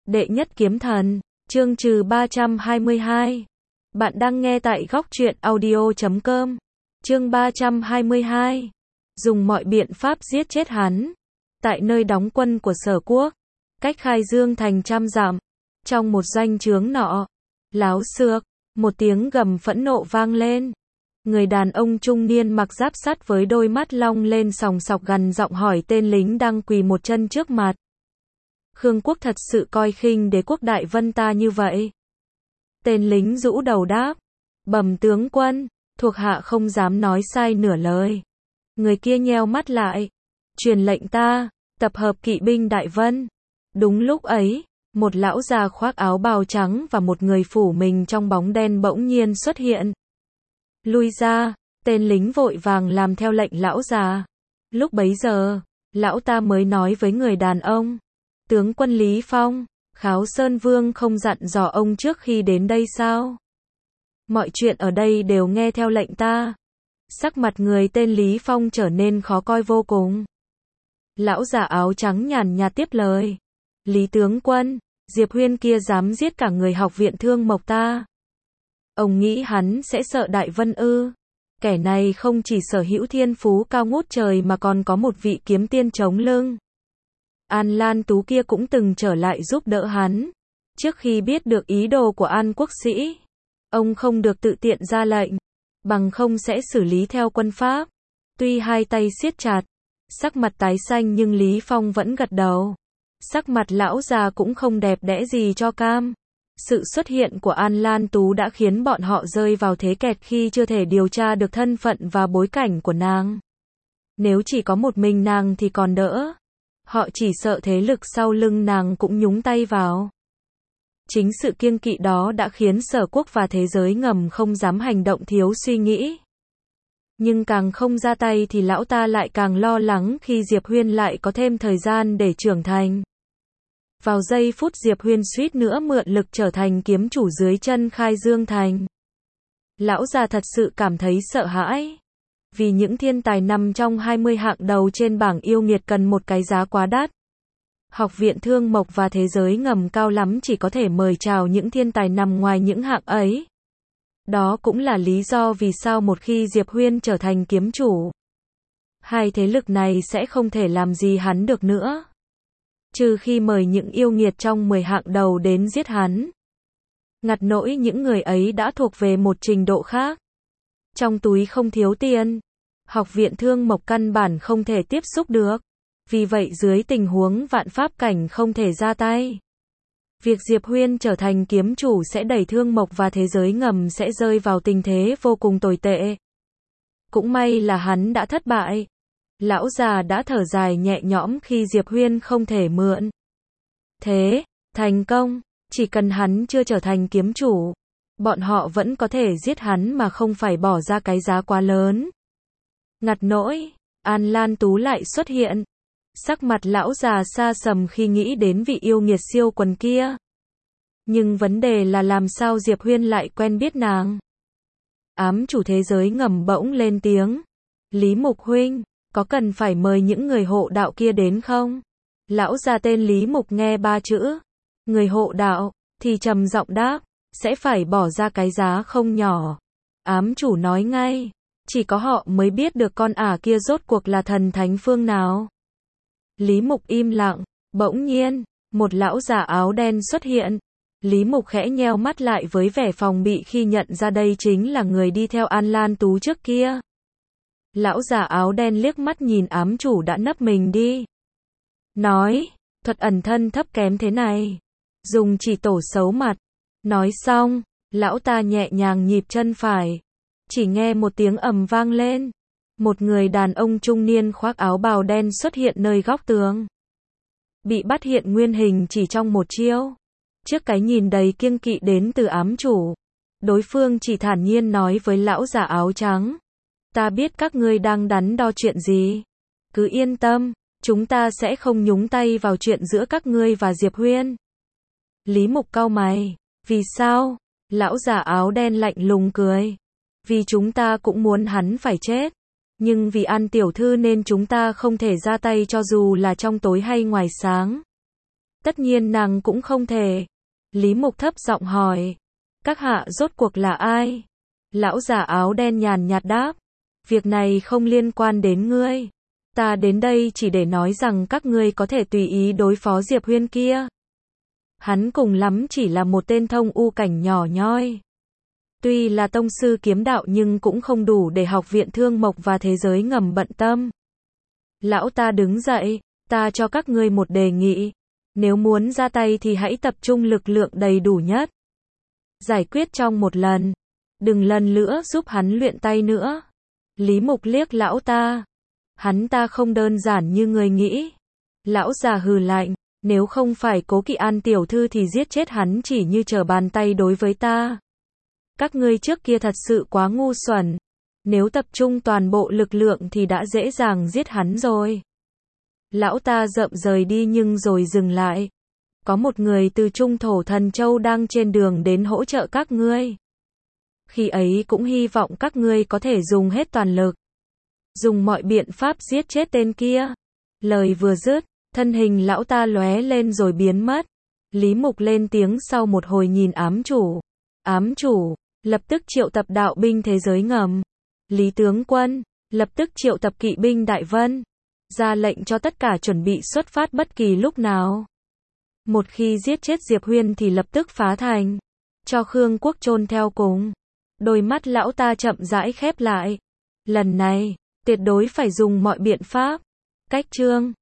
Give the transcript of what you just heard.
Đệ nhất kiếm thần, chương trừ 322. Bạn đang nghe tại góc truyện audio.com. Chương 322. Dùng mọi biện pháp giết chết hắn. Tại nơi đóng quân của Sở Quốc, cách Khai Dương thành trăm dặm, trong một doanh trướng nọ, láo xược, một tiếng gầm phẫn nộ vang lên. Người đàn ông trung niên mặc giáp sắt với đôi mắt long lên sòng sọc gằn giọng hỏi tên lính đang quỳ một chân trước mặt. Khương quốc thật sự coi khinh đế quốc Đại Vân ta như vậy? Tên lính rũ đầu đáp. Bẩm tướng quân, thuộc hạ không dám nói sai nửa lời. Người kia nheo mắt lại. Truyền lệnh ta, tập hợp kỵ binh Đại Vân. Đúng lúc ấy, một lão già khoác áo bào trắng và một người phủ mình trong bóng đen bỗng nhiên xuất hiện. Lui ra, tên lính vội vàng làm theo lệnh lão già. Lúc bấy giờ, lão ta mới nói với người đàn ông. Tướng quân Lý Phong, Kháo Sơn Vương không dặn dò ông trước khi đến đây sao? Mọi chuyện ở đây đều nghe theo lệnh ta. Sắc mặt người tên Lý Phong trở nên khó coi vô cùng. Lão già áo trắng nhàn nhạt tiếp lời. Lý tướng quân, Diệp Huyên kia dám giết cả người học viện Thương Mộc ta. Ông nghĩ hắn sẽ sợ Đại Vân ư? Kẻ này không chỉ sở hữu thiên phú cao ngút trời mà còn có một vị kiếm tiên chống lưng. An Lan Tú kia cũng từng trở lại giúp đỡ hắn. Trước khi biết được ý đồ của An quốc sĩ, ông không được tự tiện ra lệnh, bằng không sẽ xử lý theo quân pháp. Tuy hai tay siết chặt, sắc mặt tái xanh nhưng Lý Phong vẫn gật đầu. Sắc mặt lão già cũng không đẹp đẽ gì cho cam. Sự xuất hiện của An Lan Tú đã khiến bọn họ rơi vào thế kẹt khi chưa thể điều tra được thân phận và bối cảnh của nàng. Nếu chỉ có một mình nàng thì còn đỡ. Họ chỉ sợ thế lực sau lưng nàng cũng nhúng tay vào. Chính sự kiêng kỵ đó đã khiến Sở Quốc và thế giới ngầm không dám hành động thiếu suy nghĩ. Nhưng càng không ra tay thì lão ta lại càng lo lắng khi Diệp Huyên lại có thêm thời gian để trưởng thành. Vào giây phút Diệp Huyên suýt nữa mượn lực trở thành kiếm chủ dưới chân Khai Dương thành, lão già thật sự cảm thấy sợ hãi. Vì những thiên tài nằm trong 20 hạng đầu trên bảng yêu nghiệt cần một cái giá quá đắt. Học viện Thương Mộc và thế giới ngầm cao lắm chỉ có thể mời chào những thiên tài nằm ngoài những hạng ấy. Đó cũng là lý do vì sao một khi Diệp Huyên trở thành kiếm chủ, hai thế lực này sẽ không thể làm gì hắn được nữa. Trừ khi mời những yêu nghiệt trong 10 hạng đầu đến giết hắn. Ngặt nỗi những người ấy đã thuộc về một trình độ khác. Trong túi không thiếu tiền, học viện Thương Mộc căn bản không thể tiếp xúc được. Vì vậy dưới tình huống vạn pháp cảnh không thể ra tay. Việc Diệp Huyên trở thành kiếm chủ sẽ đẩy Thương Mộc và thế giới ngầm sẽ rơi vào tình thế vô cùng tồi tệ. Cũng may là hắn đã thất bại. Lão già đã thở dài nhẹ nhõm khi Diệp Huyên không thể mượn thế, thành công, chỉ cần hắn chưa trở thành kiếm chủ, bọn họ vẫn có thể giết hắn mà không phải bỏ ra cái giá quá lớn. Ngặt nỗi, An Lan Tú lại xuất hiện. Sắc mặt lão già xa sầm khi nghĩ đến vị yêu nghiệt siêu quần kia. Nhưng vấn đề là làm sao Diệp Huyên lại quen biết nàng. Ám chủ thế giới ngầm bỗng lên tiếng. Lý Mục huynh, có cần phải mời những người hộ đạo kia đến không? Lão già tên Lý Mục nghe ba chữ người hộ đạo thì trầm giọng đáp, sẽ phải bỏ ra cái giá không nhỏ. Ám chủ nói ngay, chỉ có họ mới biết được con ả kia rốt cuộc là thần thánh phương nào. Lý Mục im lặng, bỗng nhiên, một lão già áo đen xuất hiện. Lý Mục khẽ nheo mắt lại với vẻ phòng bị khi nhận ra đây chính là người đi theo An Lan Tú trước kia. Lão già áo đen liếc mắt nhìn ám chủ đã nấp mình đi. Nói, thuật ẩn thân thấp kém thế này, dùng chỉ tổ xấu mặt. Nói xong, lão ta nhẹ nhàng nhịp chân phải. Chỉ nghe một tiếng ầm vang lên. Một người đàn ông trung niên khoác áo bào đen xuất hiện nơi góc tường. Bị bắt hiện nguyên hình chỉ trong một chiêu. Trước cái nhìn đầy kiêng kỵ đến từ ám chủ, đối phương chỉ thản nhiên nói với lão già áo trắng. Ta biết các ngươi đang đắn đo chuyện gì. Cứ yên tâm, chúng ta sẽ không nhúng tay vào chuyện giữa các ngươi và Diệp Huyên. Lý Mục cau mày. Vì sao? Lão già áo đen lạnh lùng cười. Vì chúng ta cũng muốn hắn phải chết. Nhưng vì An tiểu thư nên chúng ta không thể ra tay cho dù là trong tối hay ngoài sáng. Tất nhiên nàng cũng không thể. Lý Mục thấp giọng hỏi. Các hạ rốt cuộc là ai? Lão già áo đen nhàn nhạt đáp. Việc này không liên quan đến ngươi. Ta đến đây chỉ để nói rằng các ngươi có thể tùy ý đối phó Diệp Huyên kia. Hắn cùng lắm chỉ là một tên thông u cảnh nhỏ nhoi. Tuy là tông sư kiếm đạo nhưng cũng không đủ để học viện Thương Mộc và thế giới ngầm bận tâm. Lão ta đứng dậy, ta cho các ngươi một đề nghị. Nếu muốn ra tay thì hãy tập trung lực lượng đầy đủ nhất. Giải quyết trong một lần. Đừng lần nữa giúp hắn luyện tay nữa. Lý Mục liếc lão ta. Hắn ta không đơn giản như người nghĩ. Lão già hừ lạnh. Nếu không phải Cố Kỵ An tiểu thư thì giết chết hắn chỉ như trở bàn tay đối với ta. Các ngươi trước kia thật sự quá ngu xuẩn. Nếu tập trung toàn bộ lực lượng thì đã dễ dàng giết hắn rồi. Lão ta rậm rời đi nhưng rồi dừng lại. Có một người từ Trung Thổ Thần Châu đang trên đường đến hỗ trợ các ngươi. Khi ấy cũng hy vọng các ngươi có thể dùng hết toàn lực. Dùng mọi biện pháp giết chết tên kia. Lời vừa dứt, thân hình lão ta lóe lên rồi biến mất. Lý Mục lên tiếng sau một hồi nhìn ám chủ. Ám chủ, lập tức triệu tập đạo binh thế giới ngầm. Lý tướng quân, lập tức triệu tập kỵ binh Đại Vân. Ra lệnh cho tất cả chuẩn bị xuất phát bất kỳ lúc nào. Một khi giết chết Diệp Huyên thì lập tức phá thành. Cho Khương Quốc chôn theo cùng. Đôi mắt lão ta chậm rãi khép lại. Lần này, tuyệt đối phải dùng mọi biện pháp. Cách chương